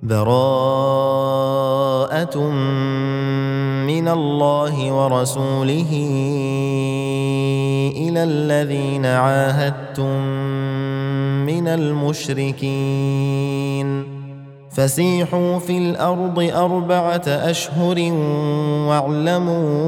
براءة من الله ورسوله إلى الذين عاهدتم من المشركين فسيحوا في الأرض 4 أشهر واعلموا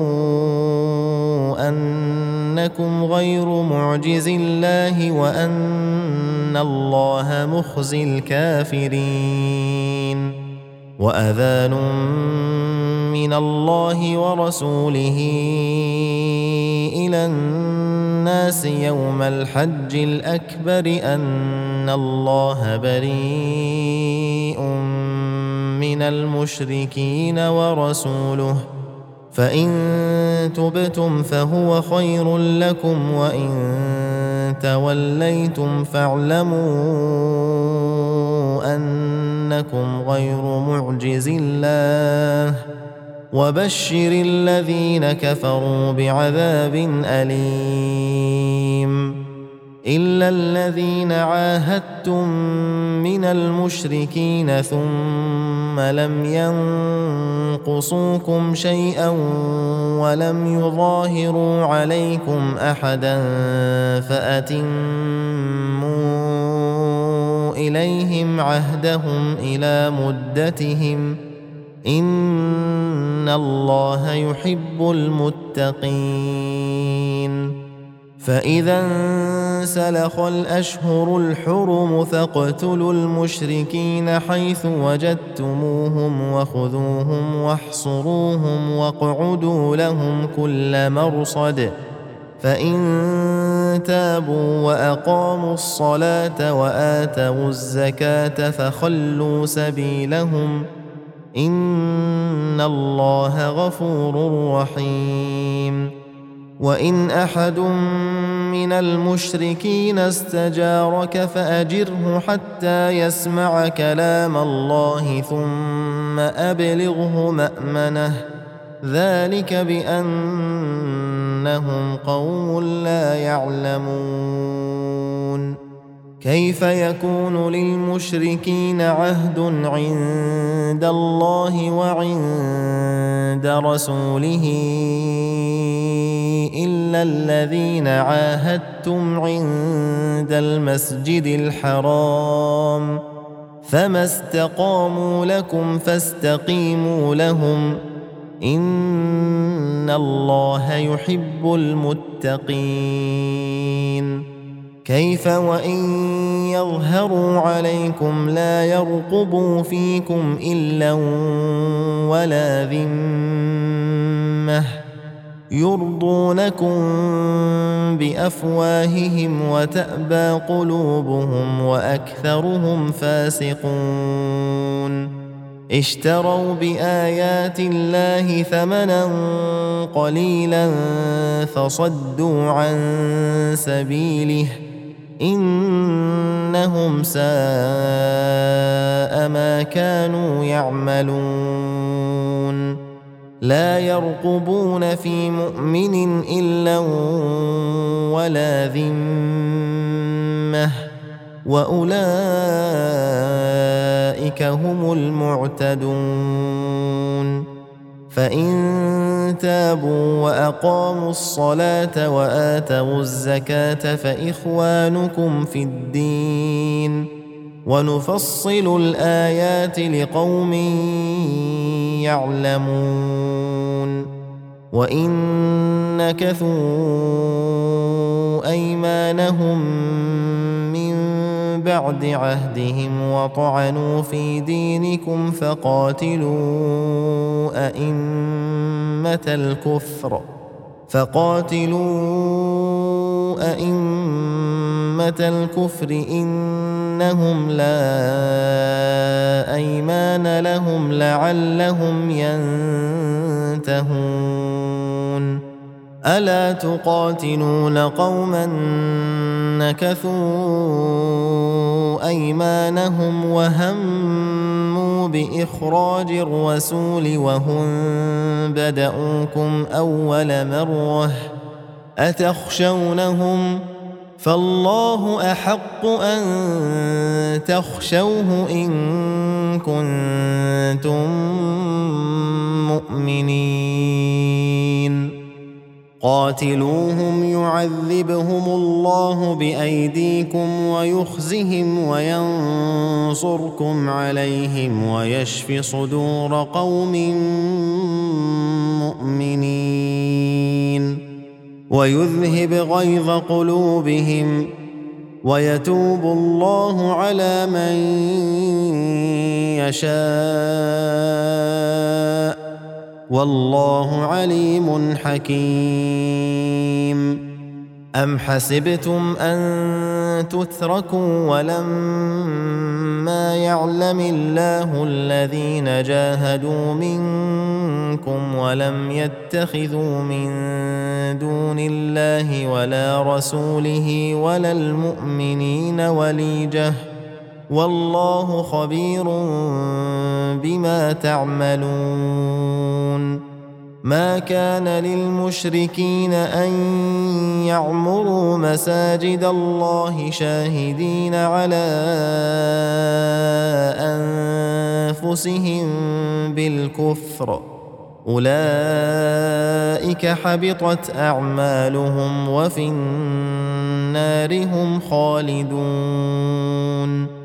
أنكم غير معجز الله وأن الله مخزي الكافرين وأذان من الله ورسوله إلى الناس يوم الحج الأكبر أن الله بريء من المشركين ورسوله فإن تبتم فهو خير لكم وإن توليتم فاعلموا أنكم غير معجز الله وبشر الذين كفروا بعذاب أليم إلا الذين عاهدتم من المشركين ثم لم ينقصوكم شيئا ولم يظاهروا عليكم أحدا فأتموا إليهم عهدهم إلى مدتهم إن الله يحب المتقين فإذا انسلخ الأشهر الحرم فاقتلوا المشركين حيث وجدتموهم وخذوهم واحصروهم واقعدوا لهم كل مرصد فإن تابوا وأقاموا الصلاة وآتوا الزكاة فخلوا سبيلهم إن الله غفور رحيم وإن أحد من المشركين استجارك فأجره حتى يسمع كلام الله ثم أبلغه مأمنه ذلك بأنهم قوم لا يعلمون كيف يكون للمشركين عهد عند الله وعند رسوله إلا الذين عاهدتم عند المسجد الحرام فما استقاموا لكم فاستقيموا لهم إن الله يحب المتقين كيف وإن يظهروا عليكم لا يرقبوا فيكم إلا ولا ذمة يرضونكم بأفواههم وتأبى قلوبهم وأكثرهم فاسقون اشتروا بآيات الله ثمنا قليلا فصدوا عن سبيله إنهم ساء ما كانوا يعملون لا يرقبون في مؤمن إلا ولا ذمة وأولئك هم المعتدون فإن تابوا وأقاموا الصلاة وآتوا الزكاة فإخوانكم في الدين ونفصل الآيات لقوم يعلمون وإن نكثوا أيمانهم من بعد عهدهم وطعنوا في دينكم فقاتلوا أئمة الكفر إنهم لا أيمان لهم لعلهم ينتهون ألا تقاتلون قوما نكثوا أيمانهم وهموا بإخراج الرسول وهم بدؤوكم أول مرة أتخشونهم فالله أحق أن تخشوه إن كنتم مؤمنين قاتلوهم يعذبهم الله بأيديكم ويخزهم وينصركم عليهم ويشف صدور قوم مؤمنين ويذهب غيظ قلوبهم ويتوب الله على من يشاء والله عليم حكيم أم حسبتم أن تتركوا ولما يعلم الله الذين جاهدوا منكم ولم يتخذوا من دون الله ولا رسوله ولا المؤمنين وليجة والله خبير بما تعملون ما كان للمشركين أن يعمروا مساجد الله شاهدين على أنفسهم بالكفر أولئك حبطت أعمالهم وفي النار هم خالدون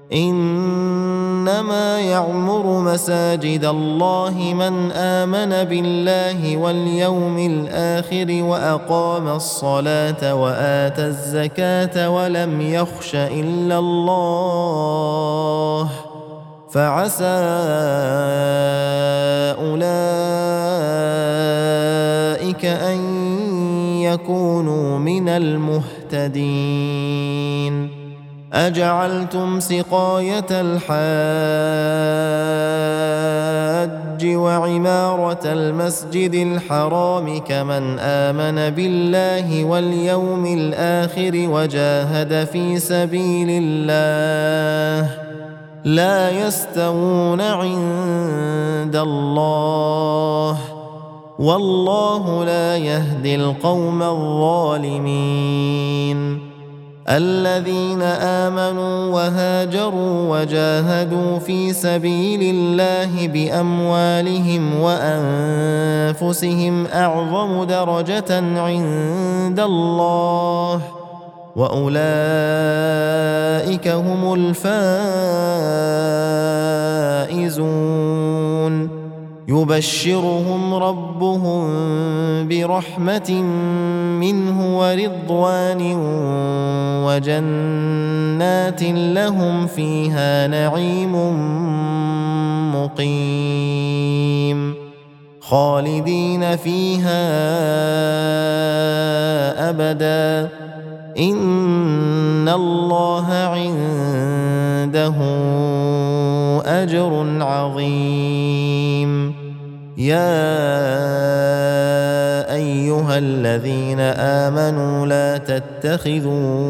إنما يعمر مساجد الله من آمن بالله واليوم الآخر وأقام الصلاة وآتى الزكاة ولم يخش إلا الله فعسى أولئك أن يكونوا من المهتدين أجعلتم سقاية الحاج وعمارة المسجد الحرام كمن آمن بالله واليوم الآخر وجاهد في سبيل الله لا يستوون عند الله والله لا يهدي القوم الظالمين الذين آمنوا وهاجروا وجاهدوا في سبيل الله بأموالهم وأنفسهم أعظم درجة عند الله وأولئك هم الفائزون يبشرهم ربهم برحمة منه ورضوان وجنات لهم فيها نعيم مقيم خالدين فيها أبدا إن الله عنده أجر عظيم يا أيها الذين آمنوا لا تتخذوا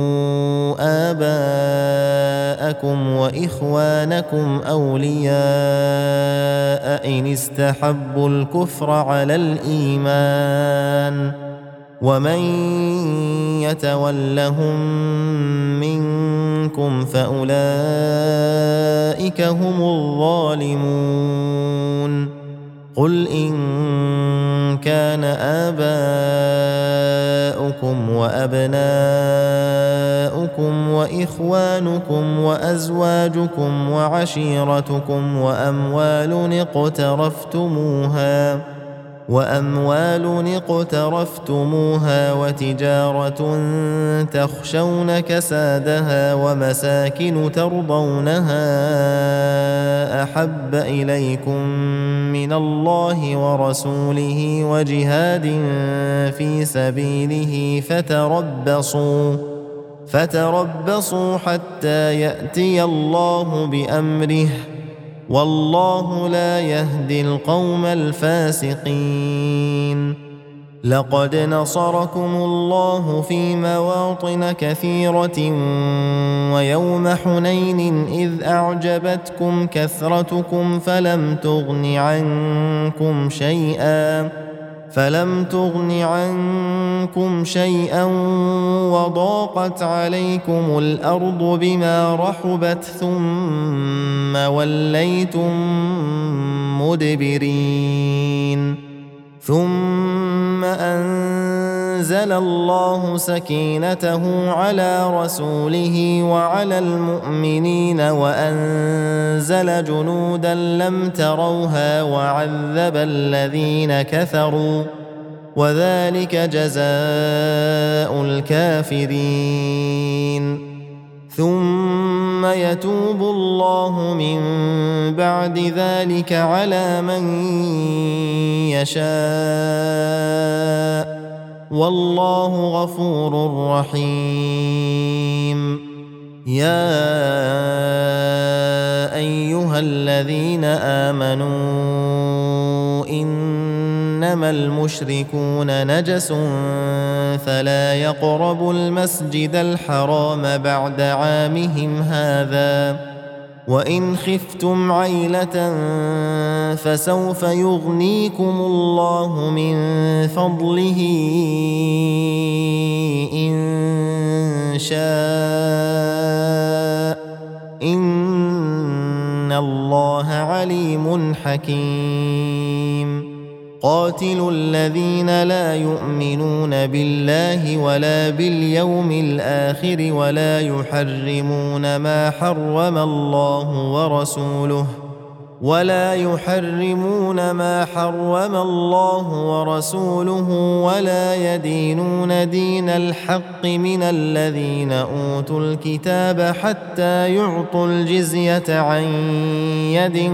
آباءكم وإخوانكم أولياء إن استحبوا الكفر على الإيمان ومن يتولهم منكم فأولئك هم الظالمون قل إن كان آباؤكم وأبناؤكم وإخوانكم وأزواجكم وعشيرتكم وأموال اقترفتموها وتجارة تخشون كسادها ومساكن ترضونها أحب إليكم من الله ورسوله وجهاد في سبيله فتربصوا حتى يأتي الله بأمره والله لا يهدي القوم الفاسقين لقد نصركم الله في مواطن كثيرة ويوم حنين إذ أعجبتكم كثرتكم فلم تغن عنكم شيئا فلم تغن عنكم شيئا وضاقت عليكم الأرض بما رحبت ثم وليتم مدبرين ثم أنزل الله سكينته على رسوله وعلى المؤمنين وأنزل جنودا لم تروها وعذب الذين كفروا وذلك جزاء الكافرين ثم يتوب الله من بعد ذلك على من يشاء والله غفور رحيم يا أيها الذين آمنوا إنما المشركون نجس فلا يقربوا المسجد الحرام بعد عامهم هذا وإن خفتم عيلة فسوف يغنيكم الله من فضله إن شاء إن الله عليم حكيم قاتلوا الذين لا يؤمنون بالله ولا باليوم الآخر ولا يحرمون ما حرم الله ورسوله ولا يدينون دين الحق من الذين أوتوا الكتاب حتى يعطوا الجزية عن يد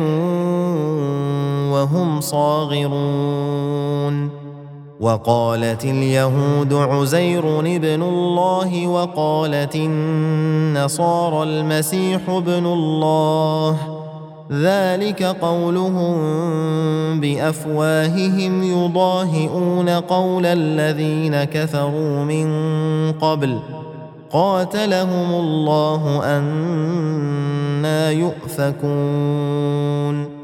وهم صاغرون وقالت اليهود عزير ابن الله وقالت النصارى المسيح ابن الله ذلك قولهم بأفواههم يضاهئون قول الذين كفروا من قبل قاتلهم الله أنى يؤفكون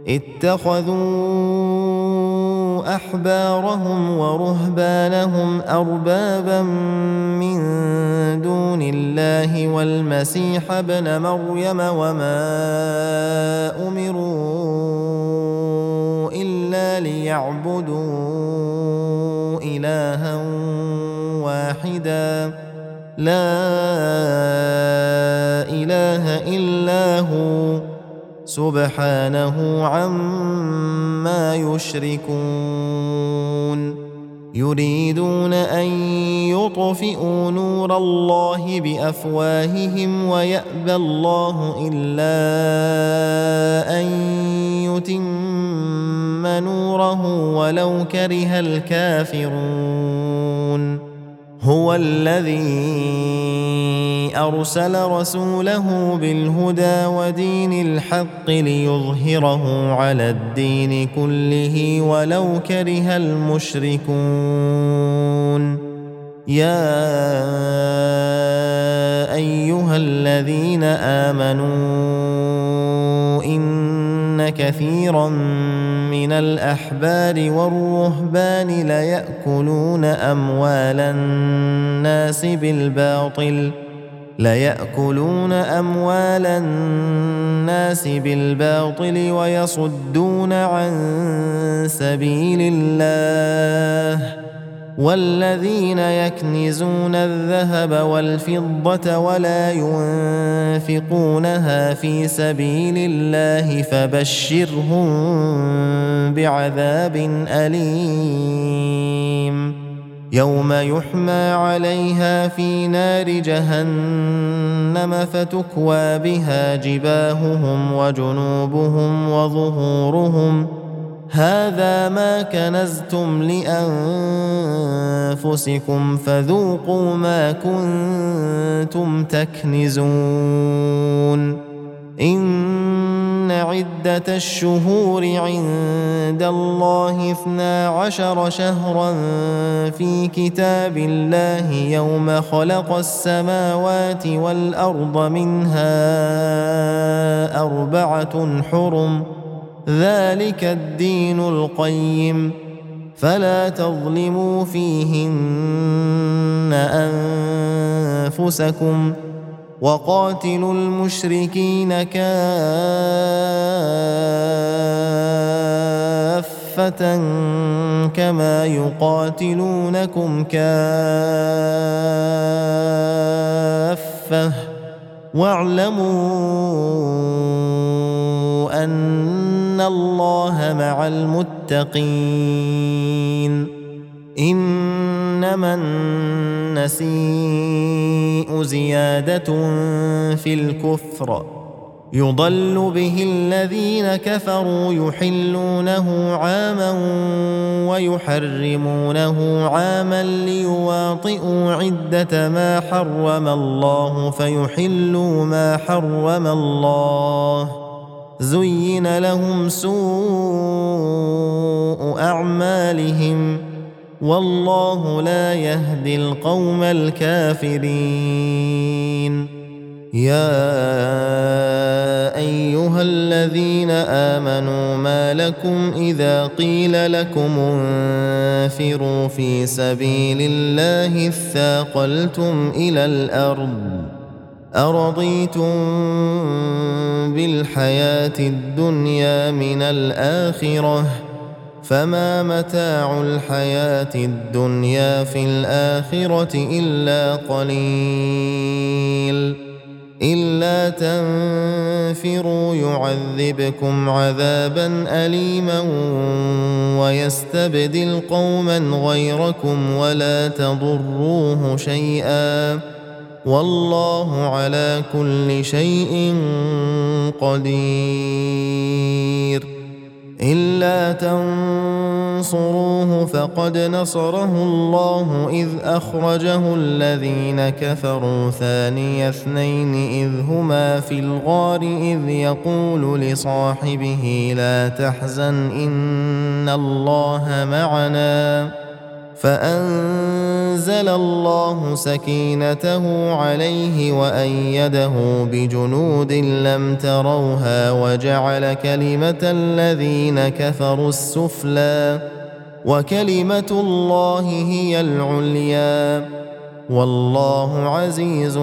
اتخذوا أحبارهم ورهبانهم أربابا من دون الله والمسيح ابن مريم وما أمروا إلا ليعبدوا إلها واحدا لا إله إلا هو سبحانه عما يشركون يريدون أن يطفئوا نور الله بأفواههم ويأبى الله إلا أن يتم نوره ولو كره الكافرون هو الذي أرسل رسوله بالهدى ودين الحق ليظهره على الدين كله ولو كره المشركون يا أيها الذين آمنوا إن كثيرا من الأحبار والرهبان ليأكلون أموال الناس بالباطل ويصدون عن سبيل الله والذين يكنزون الذهب والفضة ولا ينفقونها في سبيل الله فبشرهم بعذاب أليم يوم يحمى عليها في نار جهنم فتكوى بها جباههم وجنوبهم وظهورهم هذا ما كنزتم لأنفسكم فذوقوا ما كنتم تكنزون إن عدة الشهور عند الله 12 شهرا في كتاب الله يوم خلق السماوات والأرض منها 4 حرم ذلك الدين القيم فلا تظلموا فيهن أنفسكم وقاتلوا المشركين كافة كما يقاتلونكم كافة واعلموا أن الله مع المتقين. إنما النسيء زيادة في الكفر يضل به الذين كفروا يحلونه عاما ويحرمونه عاما ليواطئوا عدة ما حرم الله فيحلوا ما حرم الله. زين لهم سوء أعمالهم والله لا يهدي القوم الكافرين. يا أيها الذين آمنوا ما لكم إذا قيل لكم انفروا في سبيل الله اثاقلتم إلى الأرض أرضيتم بالحياة الدنيا من الآخرة فما متاع الحياة الدنيا في الآخرة إلا قليل. إلا تنفروا يعذبكم عذابا أليما ويستبدل قوما غيركم ولا تضروه شيئا والله على كل شيء قدير. إلا تنصروه فقد نصره الله إذ أخرجه الذين كفروا ثاني اثنين إذ هما في الغار إذ يقول لصاحبه لا تحزن إن الله معنا فأنزل الله سكينته عليه وأيده بجنود لم تروها وجعل كلمة الذين كفروا السفلى وكلمة الله هي العليا والله عزيز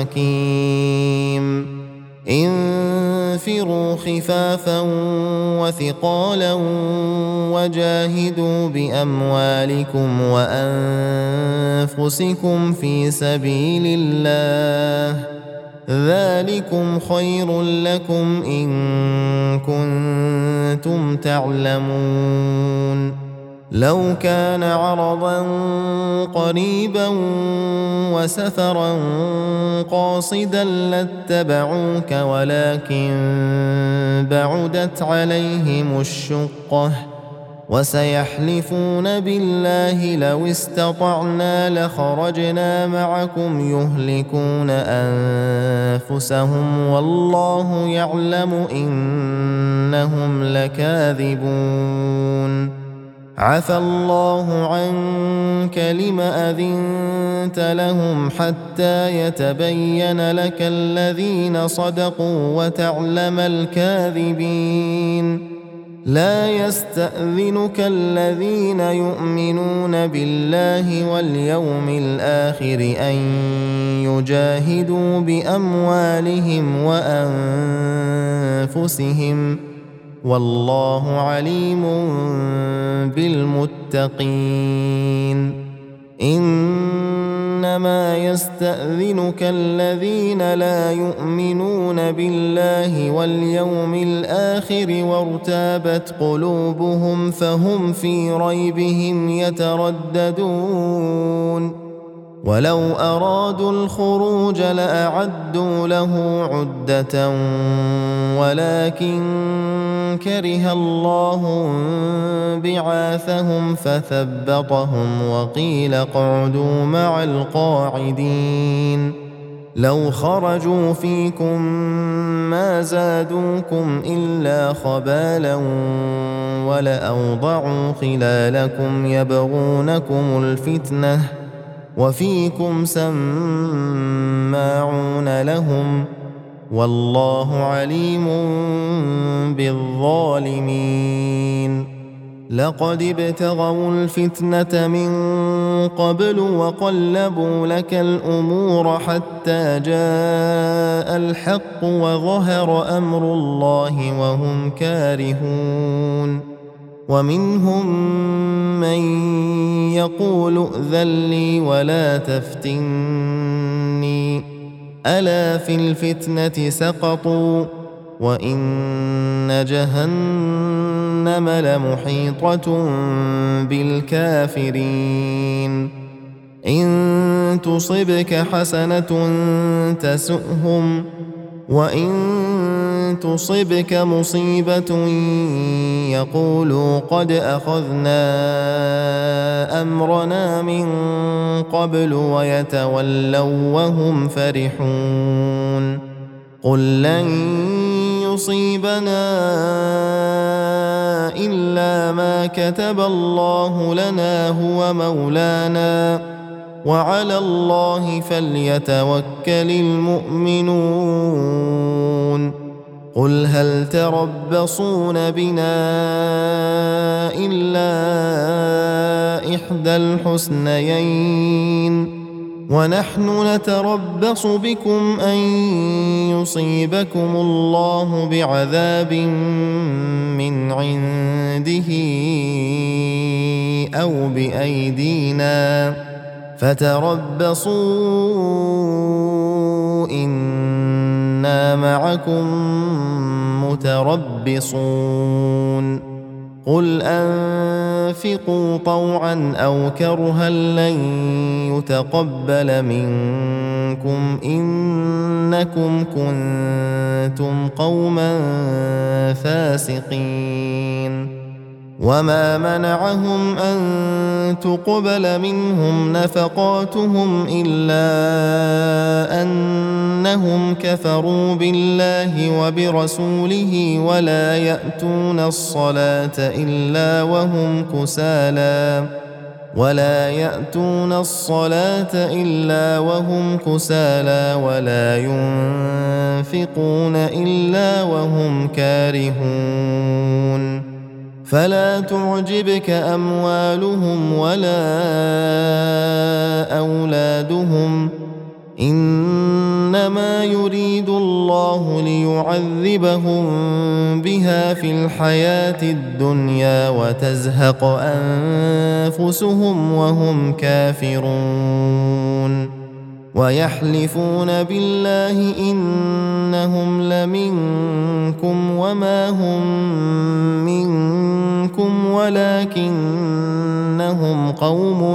حكيم. انفروا خفافا وثقالا وجاهدوا بأموالكم وأنفسكم في سبيل الله ذلكم خير لكم إن كنتم تعلمون. لو كان عرضا قريبا وسفرا قاصدا لاتبعوك ولكن بعدت عليهم الشقة وسيحلفون بالله لو استطعنا لخرجنا معكم يهلكون أنفسهم والله يعلم إنهم لكاذبون. عفى الله عنك لم أذنت لهم حتى يتبين لك الذين صدقوا وتعلم الكاذبين. لا يستأذنك الذين يؤمنون بالله واليوم الآخر أن يجاهدوا بأموالهم وأنفسهم والله عليم بالمتقين. إنما يستأذنك الذين لا يؤمنون بالله واليوم الآخر وارتابت قلوبهم فهم في ريبهم يترددون. ولو أرادوا الخروج لأعدوا له عدة ولكن كره الله بعاثهم فثبطهم وقيل اقعدوا مع القاعدين. لو خرجوا فيكم ما زادوكم إلا خبالا ولأوضعوا خلالكم يبغونكم الفتنة وفيكم سماعون لهم والله عليم بالظالمين. لقد ابتغوا الفتنة من قبل وقلبوا لك الأمور حتى جاء الحق وظهر أمر الله وهم كارهون ومنهم من يقول ائذن لي ولا تفتني ألا في الفتنة سقطوا وإن جهنم لمحيطة بالكافرين إن تصبك حسنة تسؤهم وإن تصبك مصيبة يقولوا قد أخذنا أمرنا من قبل ويتولوا وهم فرحون قل لن يصيبنا إلا ما كتب الله لنا هو مولانا وعلى الله فليتوكل المؤمنون قل هل تربصون بنا إلا إحدى الحسنيين ونحن نتربص بكم أن يصيبكم الله بعذاب من عنده أو بأيدينا فتربصوا إنا معكم متربصون قل أنفقوا طوعا أو كرها لن يتقبل منكم إنكم كنتم قوما فاسقين وما منعهم أن تقبل منهم نفقاتهم إلا أنهم كفروا بالله وبرسوله ولا يأتون الصلاة إلا وهم كسالى ولا ينفقون إلا وهم كارهون فلا تعجبك أموالهم ولا أولادهم إنما يريد الله ليعذبهم بها في الحياة الدنيا وتزهق أنفسهم وهم كافرون ويحلفون بالله إنهم لمنكم وما هم منكم ولكنهم قوم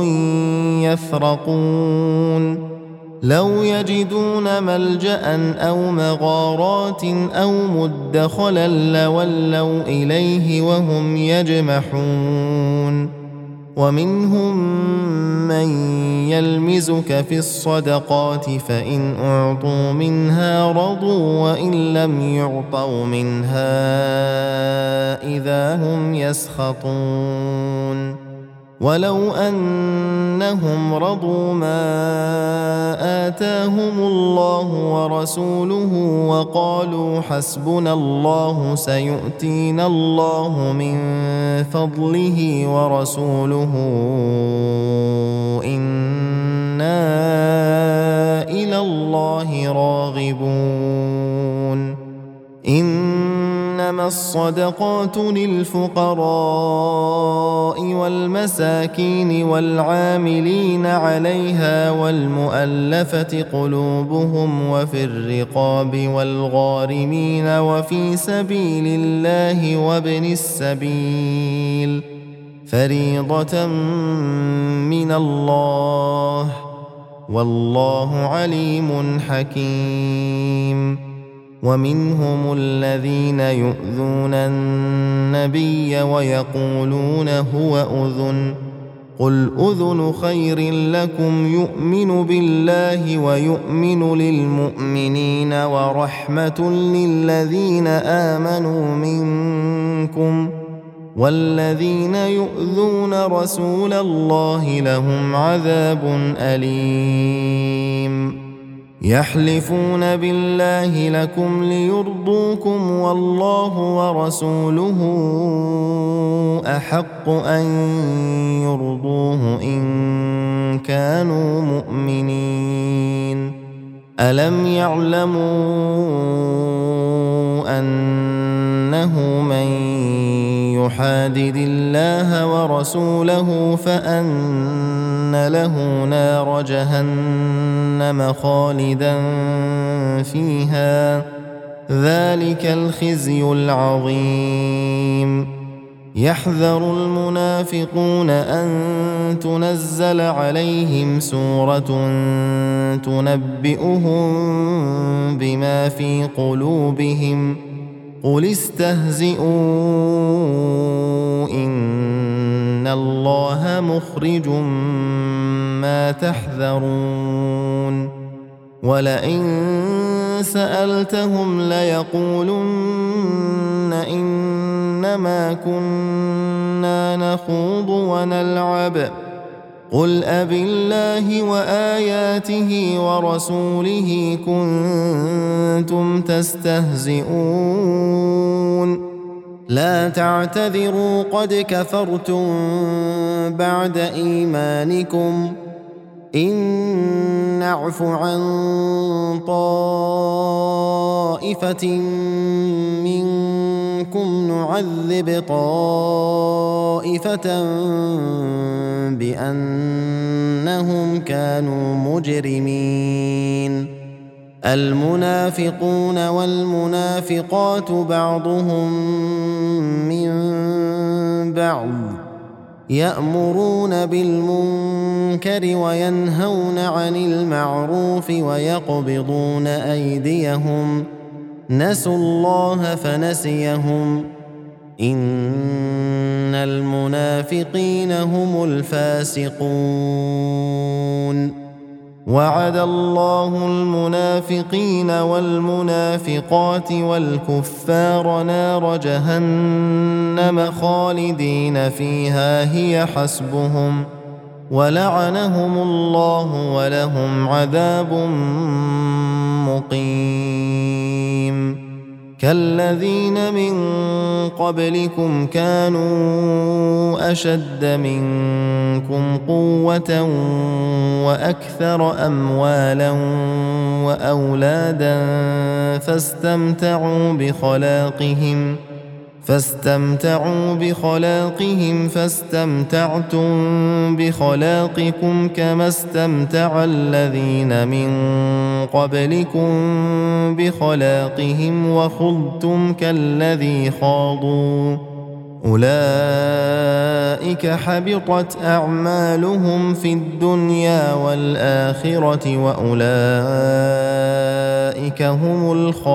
يفرقون لو يجدون ملجأ أو مغارات أو مدخلا لولوا إليه وهم يجمحون ومنهم من يلمزك في الصدقات فإن أعطوا منها رضوا وإن لم يعطوا منها إذا هم يسخطون ولو أنهم رضوا ما آتاهم الله ورسوله وقالوا حسبنا الله سيؤتينا الله من فضله ورسوله إنا إلى الله راغبون إنما الصدقات للفقراء والمساكين والعاملين عليها والمؤلفة قلوبهم وفي الرقاب والغارمين وفي سبيل الله وابن السبيل فريضة من الله والله عليم حكيم ومنهم الذين يؤذون النبي ويقولون هو أذن قل أذن خير لكم يؤمن بالله ويؤمن للمؤمنين ورحمة للذين آمنوا منكم والذين يؤذون رسول الله لهم عذاب أليم يحلفون بالله لكم ليرضوكم والله ورسوله أحق أن يرضوه إن كانوا مؤمنين. ألم يعلموا أنه من يحادد الله ورسوله فأن له نار جهنم خالدا فيها، ذلك الخزي العظيم. يحذر المنافقون أن تنزل عليهم سورة تنبئهم بما في قلوبهم، قل استهزئوا إن الله مخرج ما تحذرون. ولئن سألتهم ليقولن إنما كنا نخوض ونلعب، قل أبالله وآياته ورسوله كنتم تستهزئون؟ لا تعتذروا قد كفرتم بعد إيمانكم، إن نعف عن طائفة منكم نعذب طائفة بأنهم كانوا مجرمين. المنافقون والمنافقات بعضهم من بعض، يأمرون بالمنكر وينهون عن المعروف ويقبضون أيديهم، نسوا الله فنسيهم، إن المنافقين هم الفاسقون. وعد الله المنافقين والمنافقات والكفار نار جهنم خالدين فيها هي حسبهم، ولعنهم الله ولهم عذاب مقيم. كالذين من قبلكم كانوا أشد منكم قوة وأكثر أموالا وأولادا فاستمتعوا بخلاقهم فاستمتعتم بخلاقكم كما استمتع الذين من قبلكم بخلاقهم وخضتم كالذي خاضوا، أولئك حبطت أعمالهم في الدنيا والآخرة وأولئك هم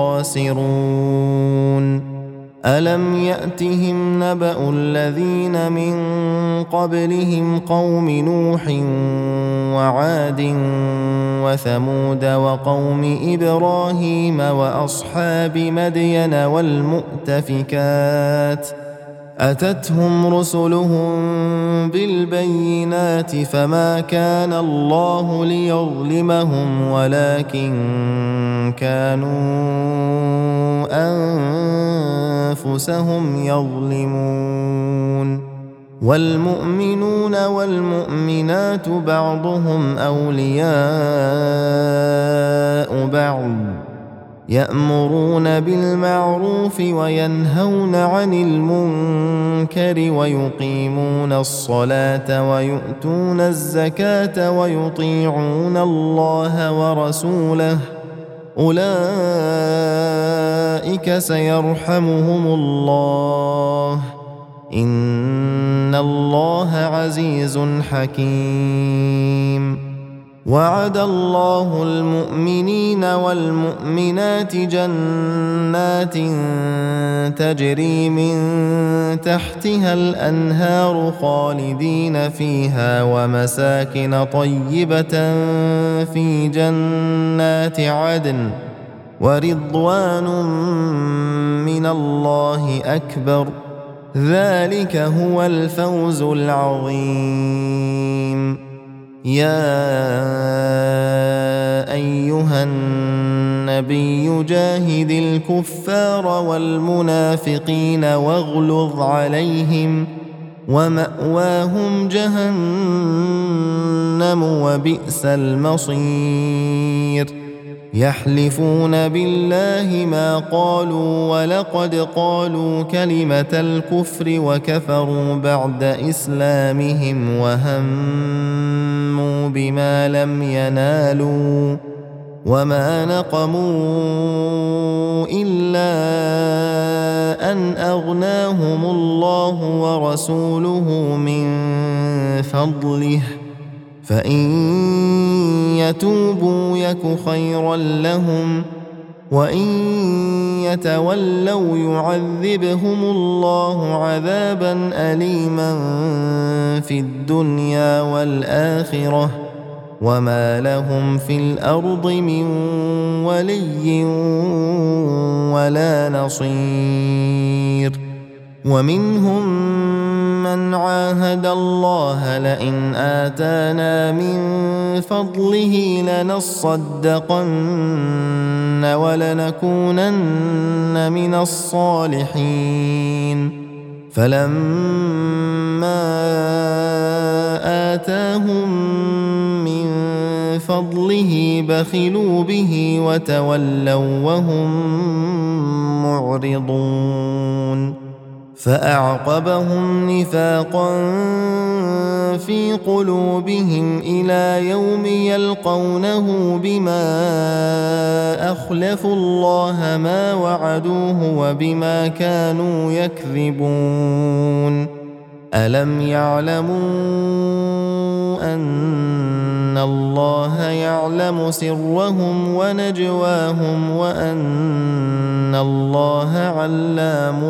الخاسرون. ألم يأتهم نبأ الذين من قبلهم قوم نوح وعاد وثمود وقوم إبراهيم وأصحاب مدين والمؤتفكات، أتتهم رسلهم بالبينات فما كان الله ليظلمهم ولكن كانوا أنفسهم يظلمون. والمؤمنون والمؤمنات بعضهم أولياء بعض، يأمرون بالمعروف وينهون عن المنكر ويقيمون الصلاة ويؤتون الزكاة ويطيعون الله ورسوله، أولئك سيرحمهم الله، إن الله عزيز حكيم. وعد الله المؤمنين والمؤمنات جنات تجري من تحتها الأنهار خالدين فيها ومساكن طيبة في جنات عدن ورضوان من الله أكبر، ذلك هو الفوز العظيم. يا أيها النبي جاهد الكفار والمنافقين واغلظ عليهم ومأواهم جهنم وبئس المصير يحلفون بالله ما قالوا ولقد قالوا كلمة الكفر وكفروا بعد إسلامهم وهموا بما لم ينالوا وما نقموا إلا أن أغناهم الله ورسوله من فضله فإن يتوبوا يك خيرا لهم وإن يتولوا يعذبهم الله عذابا أليما في الدنيا والآخرة وما لهم في الأرض من ولي ولا نصير ومنهم من عاهد الله لئن آتانا من فضله لنصدقن ولنكونن من الصالحين فلما آتاهم من فضله بخلوا به وتولوا وهم معرضون فأعقبهم نفاقا في قلوبهم إلى يوم يلقونه بما أخلفوا الله ما وعدوه وبما كانوا يكذبون ألم يعلموا أن الله يعلم سرهم ونجواهم وأن الله علام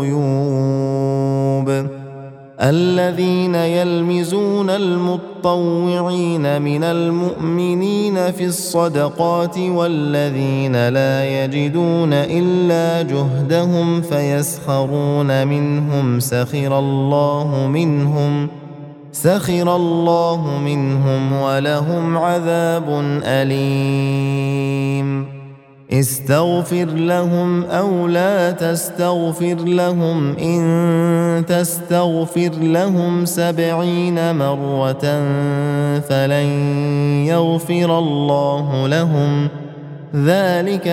الغيوب الذين يلمزون المطوعين من المؤمنين في الصدقات والذين لا يجدون إلا جهدهم فيسخرون منهم سخر الله منهم ولهم عذاب أليم استغفر لهم أو لا تستغفر لهم إن تستغفر لهم 70 مرة فلن يغفر الله لهم ذلك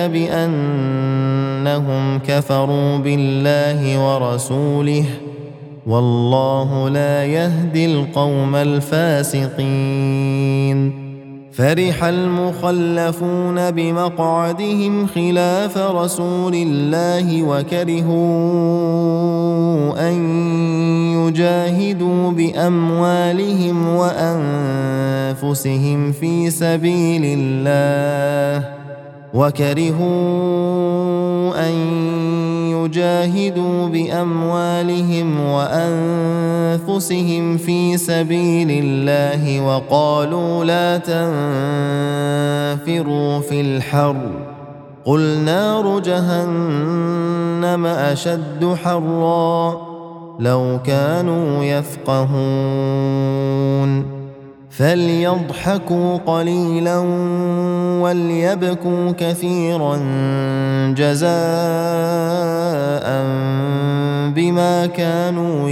بأنهم كفروا بالله ورسوله والله لا يهدي القوم الفاسقين فرح المخلفون بمقعدهم خلاف رسول الله وكرهوا أن يجاهدوا بأموالهم وأنفسهم في سبيل الله وقالوا لا تنفروا في الحر قل نار جهنم أشد حرا لو كانوا يفقهون فليضحكوا قليلا وليبكوا كثيرا جزاء بما كانوا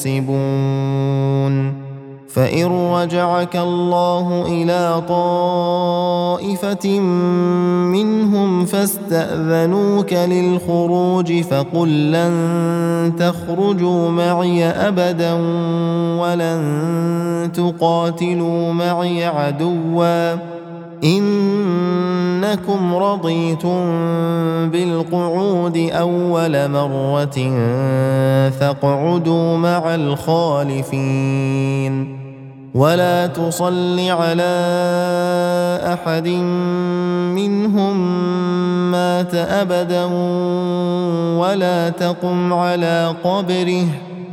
يكسبون فإن رجعك الله إلى طائفة منهم فاستأذنوك للخروج فقل لن تخرجوا معي أبدا ولن تقاتلوا معي عدوا إنكم رضيتم بالقعود أول مرة فاقعدوا مع الخالفين ولا تصل على أحد منهم مات أبدا ولا تقم على قبره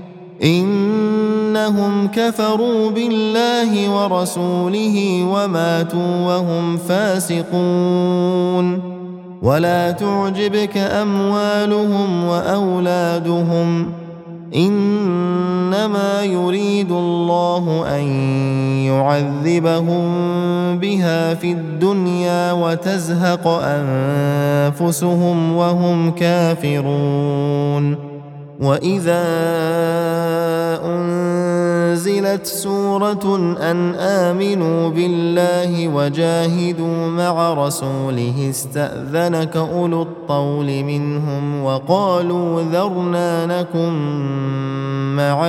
إنهم كفروا بالله ورسوله وماتوا وهم فاسقون ولا تعجبك أموالهم وأولادهم إنما يريد الله أن يعذبهم بها في الدنيا وتزهق أنفسهم وهم كافرون. وإذا أنزلت سورة أن آمنوا بالله وجاهدوا مع رسوله استأذنك أولو الطول منهم وقالوا ذرنا نكن مع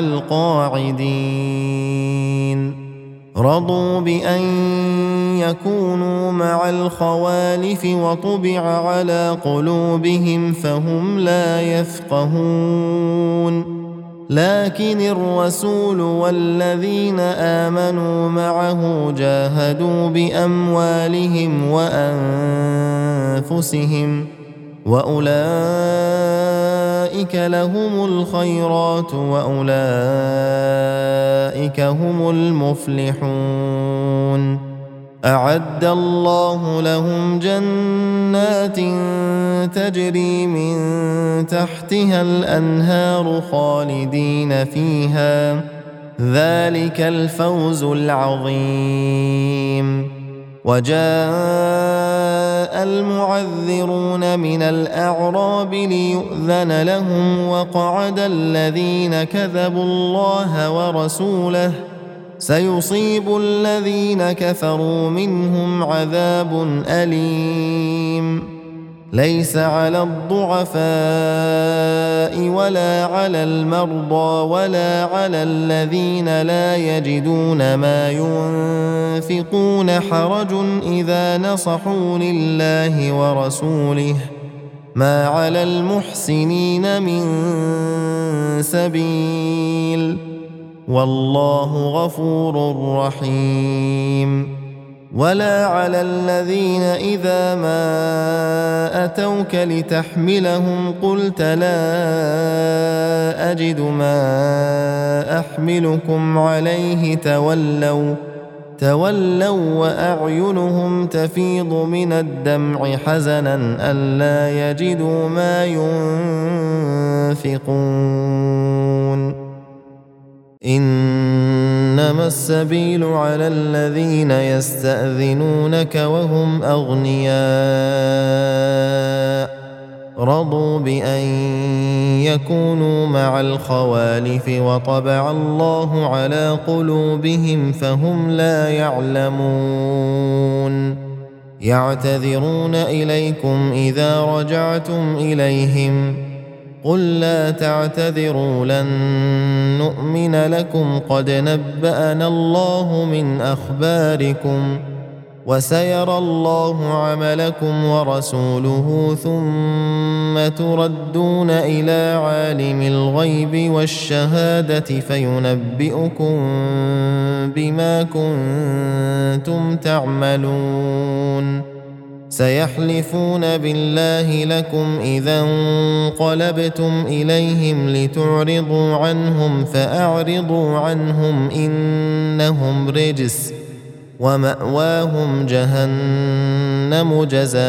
القاعدين. رضوا بأن يكونوا مع الخوالف وطبع على قلوبهم فهم لا يفقهون. لكن الرسول والذين آمنوا معه جاهدوا بأموالهم وأنفسهم وأولئك لهم الخيرات وأولئك هم المفلحون. أعد الله لهم جنات تجري من تحتها الأنهار خالدين فيها، ذلك الفوز العظيم. وجاء المعذرون من الأعراب ليؤذن لهم وقعد الذين كذبوا الله ورسوله، سيصيب الذين كفروا منهم عذاب أليم. ليس على الضعفاء ولا على المرضى ولا على الذين لا يجدون ما ينفقون حرج إذا نصحوا لله ورسوله، ما على المحسنين من سبيل، والله غفور رحيم. ولا على الذين إذا ما أتوك لتحملهم قلت لا أجد ما أحملكم عليه تولوا وأعينهم تفيض من الدمع حزنا ألا يجدوا ما ينفقون. إنما السبيل على الذين يستأذنونك وهم أغنياء رضوا بأن يكونوا مع الخوالف وطبع الله على قلوبهم فهم لا يعلمون. يعتذرون إليكم إذا رجعتم إليهم قل لا تعتذروا لن نؤمن لكم قد نبأنا الله من أخباركم وسيرى الله عملكم ورسوله ثم تردون إلى عالم الغيب والشهادة فينبئكم بما كنتم تعملون. سيحلفون بالله لكم إذا انقلبتم إليهم لتعرضوا عنهم فأعرضوا عنهم إنهم رجس ومأواهم جهنم جزاء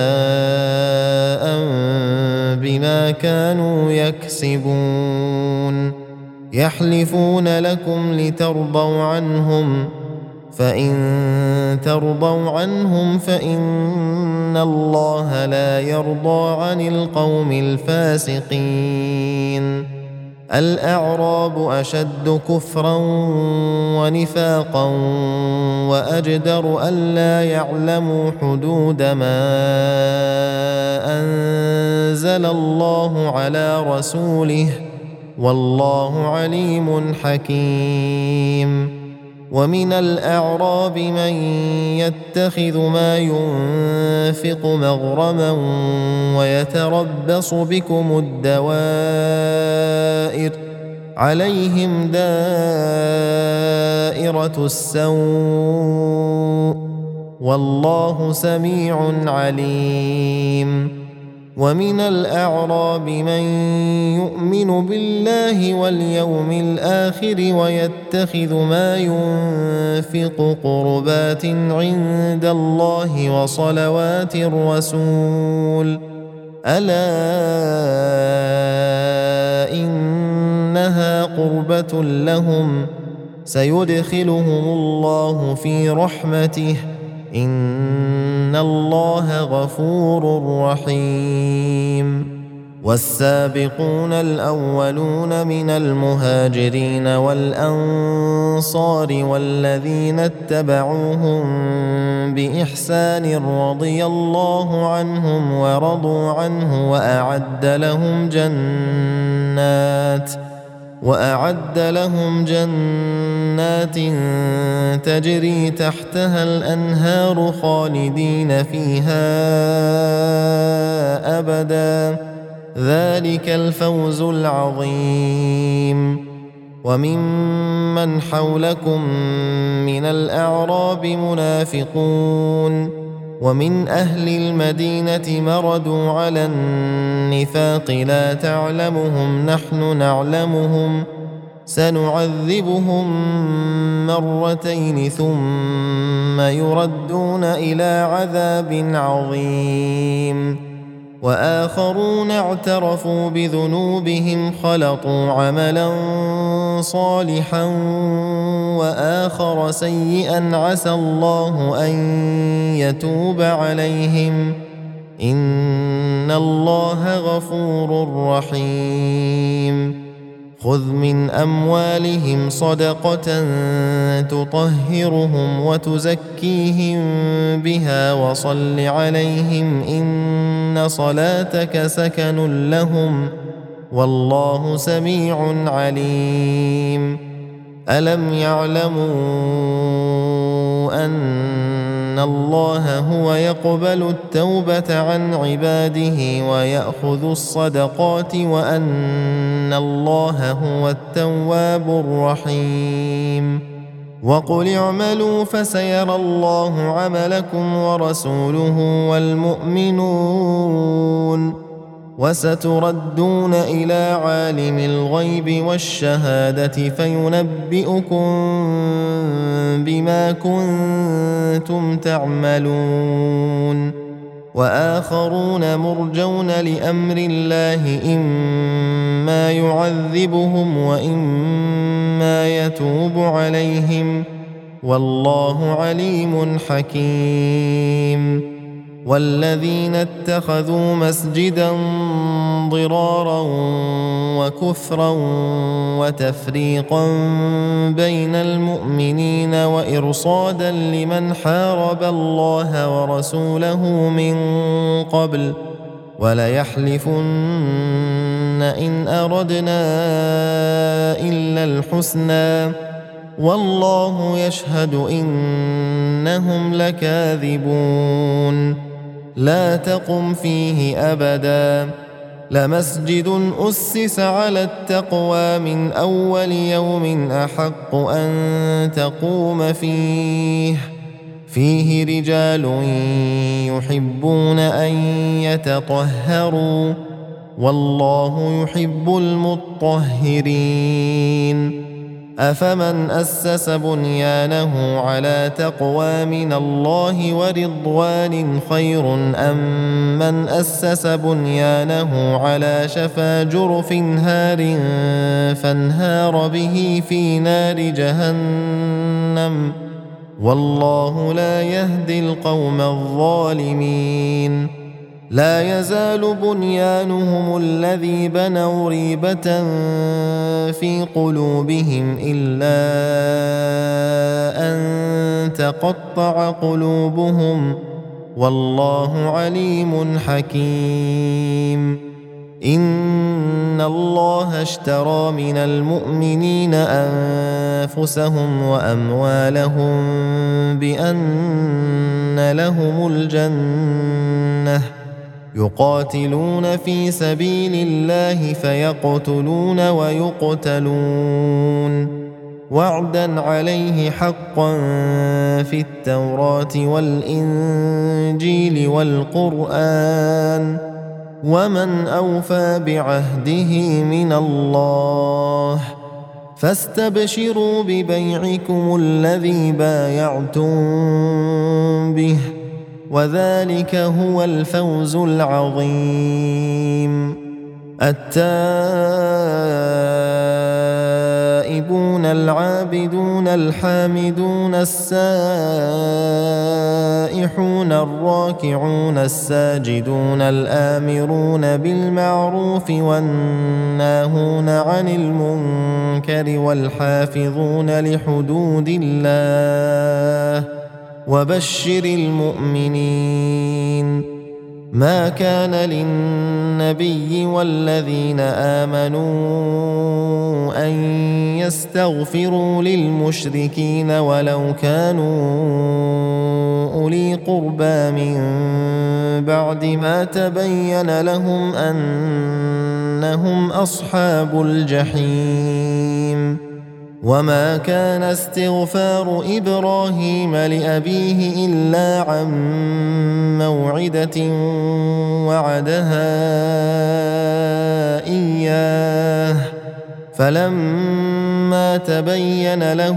بما كانوا يكسبون. يحلفون لكم لترضوا عنهم فإن ترضوا عنهم فإن الله لا يرضى عن القوم الفاسقين. الأعراب أشد كفرا ونفاقا وأجدر ألا يعلموا حدود ما أنزل الله على رسوله والله عليم حكيم. ومن الأعراب من يتخذ ما ينفق مغرما ويتربص بكم الدوائر عليهم دائرة السوء والله سميع عليم. ومن الأعراب من يؤمن بالله واليوم الآخر ويتخذ ما ينفق قربات عند الله وصلوات الرسول ألا إن إنها قربة لهم سيدخلهم الله في رحمته إن الله غفور رحيم والسابقون الأولون من المهاجرين والأنصار والذين اتبعوهم بإحسان رضي الله عنهم ورضوا عنه وأعد لهم جنات تجري تحتها الأنهار خالدين فيها أبدا ذلك الفوز العظيم وممن حولكم من الأعراب منافقون ومن أهل المدينة مردوا على النفاق لا تعلمهم نحن نعلمهم سنعذبهم مرتين ثم يردون إلى عذاب عظيم وآخرون اعترفوا بذنوبهم خلطوا عملا صالحا وآخر سيئا عسى الله أن يتوب عليهم إن الله غفور رحيم خذ من أموالهم صدقة تطهرهم وتزكيهم بها وصل عليهم إن صلاتك سكن لهم والله سميع عليم ألم يعلموا أن الله هو يقبل التوبة عن عباده ويأخذ الصدقات وأن الله هو التواب الرحيم وقل اعملوا فسيرى الله عملكم ورسوله والمؤمنون وستردون إلى عالم الغيب والشهادة فينبئكم بما كنتم تعملون وآخرون مرجون لأمر الله إما يعذبهم وإما يتوب عليهم والله عليم حكيم والذين اتخذوا مسجدا ضرارا وكفرا وتفريقا بين المؤمنين وإرصادا لمن حارب الله ورسوله من قبل وليحلفن إن أردنا إلا الحسنى والله يشهد إنهم لكاذبون لا تقم فيه أبدا لمسجد أسس على التقوى من أول يوم أحق أن تقوم فيه رجال يحبون أن يتطهروا والله يحب المطهرين أفمن أسس بنيانه على تقوى من الله ورضوان خير أم من أسس بنيانه على شفا جرف هار فانهار به في نار جهنم والله لا يهدي القوم الظالمين لا يزال بنيانهم الذي بنوا ريبة في قلوبهم إلا أن تقطع قلوبهم والله عليم حكيم إن الله اشترى من المؤمنين أنفسهم وأموالهم بأن لهم الجنة يقاتلون في سبيل الله فيقتلون ويقتلون وعدا عليه حقا في التوراة والإنجيل والقرآن ومن أوفى بعهده من الله فاستبشروا ببيعكم الذي بايعتم به وذلك هو الفوز العظيم العابدون الحامدون السائحون الراكعون الساجدون الآمرون بالمعروف والناهون عن المنكر والحافظون لحدود الله وبشر المؤمنين. ما كان للنبي والذين آمنوا أن يستغفروا للمشركين ولو كانوا أولي قربى من بعد ما تبين لهم أنهم أصحاب الجحيم. وما كان استغفار إبراهيم لأبيه إلا عن موعدة وعدها إياه فلما تبين له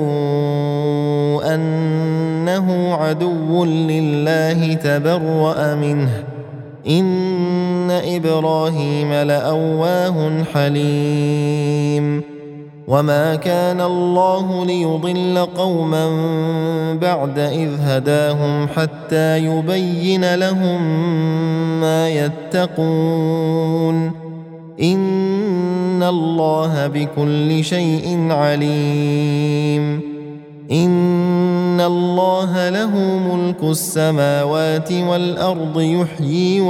أنه عدو لله تبرأ منه إن إبراهيم لأواه حليم. وما كان الله ليضل قوما بعد إذ هداهم حتى يبين لهم ما يتقون إن الله بكل شيء عليم. إن الله له ملك السماوات والأرض يحيي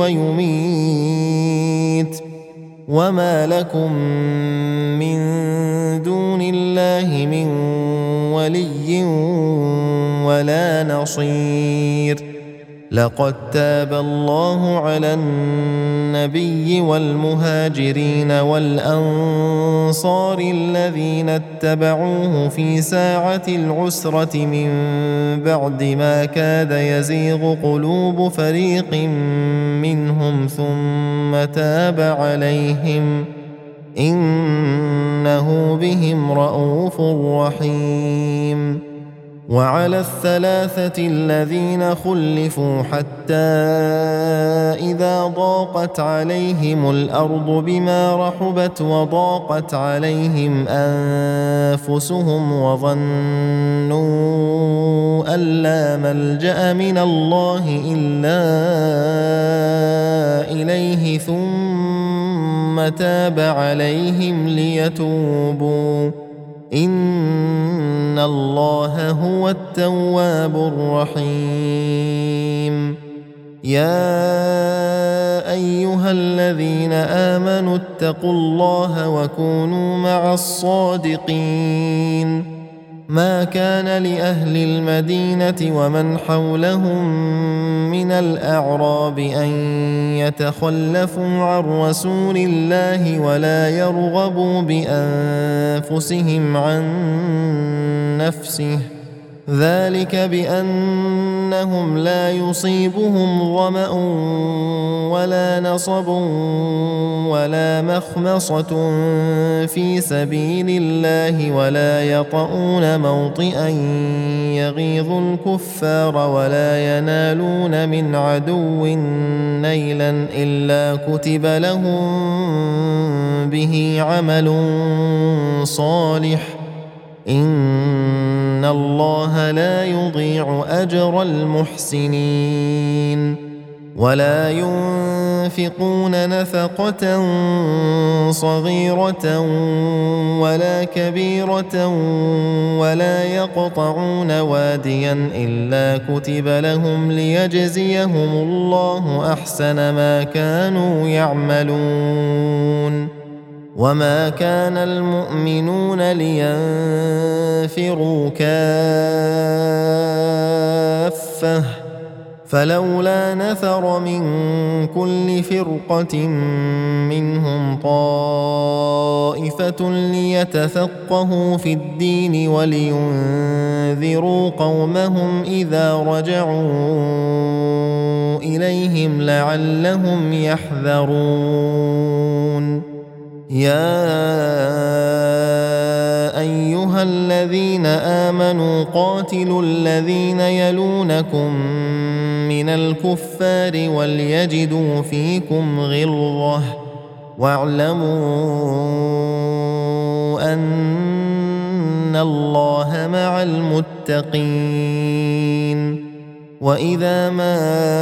ويميت وما لكم من دون الله من ولي ولا نصير. لقد تاب الله على النبي والمهاجرين والأنصار الذين اتبعوه في ساعة العسرة من بعد ما كاد يزيغ قلوب فريق منهم ثم تاب عليهم إنه بهم رءوف رحيم. وعلى الثلاثة الذين خلفوا حتى إذا ضاقت عليهم الأرض بما رحبت وضاقت عليهم أنفسهم وظنوا أن لا ملجأ من الله إلا إليه ثم تاب عليهم ليتوبوا إن الله هو التواب الرحيم. يا أيها الذين آمنوا اتقوا الله وكونوا مع الصادقين. ما كان لأهل المدينة ومن حولهم من الأعراب أن يتخلفوا عن رسول الله ولا يرغبوا بأنفسهم عن نفسه ذلك بأنهم لا يصيبهم ظمأ ولا نصب ولا مخمصة في سبيل الله ولا يطؤون موطئا يغيظ الكفار ولا ينالون من عدو نيلا إلا كتب لهم به عمل صالح إن الله لا يضيع أجر المحسنين. ولا ينفقون نفقة صغيرة ولا كبيرة ولا يقطعون واديا إلا كتب لهم ليجزيهم الله أحسن ما كانوا يعملون. وما كان المؤمنون لينفروا كافة فلولا نفر من كل فرقة منهم طائفة ليتفقهوا في الدين ولينذروا قومهم إذا رجعوا إليهم لعلهم يحذرون. يا أيها الذين آمنوا قاتلوا الذين يلونكم من الكفار وليجدوا فيكم غلظة واعلموا أن إن الله مع المتقين. وإذا ما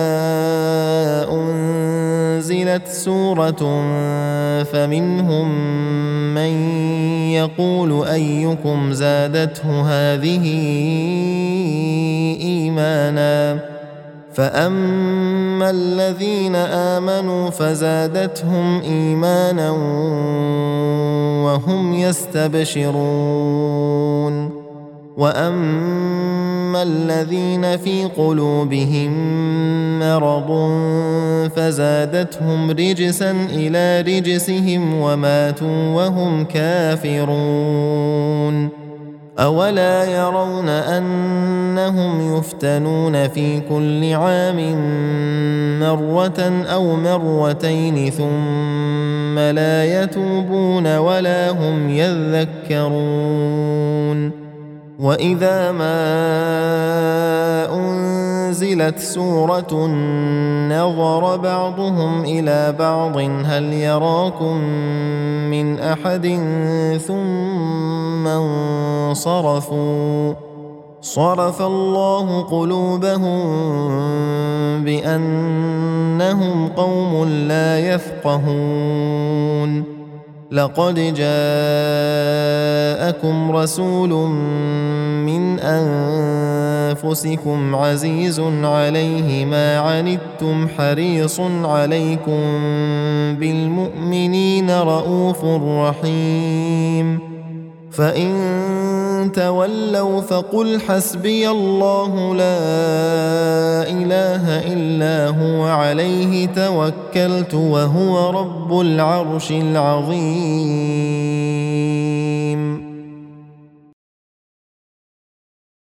أنزلت سورة فمنهم من يقول أيكم زادته هذه إيمانا فأما الذين آمنوا فزادتهم إيمانا وهم يستبشرون وأما الذين في قلوبهم مرض فزادتهم رجسا إلى رجسهم وماتوا وهم كافرون. أولا يرون أنهم يفتنون في كل عام مرة أو مرتين ثم لا يتوبون ولا هم يذكرون. وإذا ما أنزلت سورة نظر بعضهم إلى بعض هل يراكم من أحد ثم انصرفوا صرف الله قلوبهم بأنهم قوم لا يفقهون. لقد جاءكم رسول من أنفسكم عزيز عليه ما عنتم حريص عليكم بالمؤمنين رؤوف رحيم. فإن تولوا فقل حسبي الله لا إله إلا هو عليه توكلت وهو رب العرش العظيم.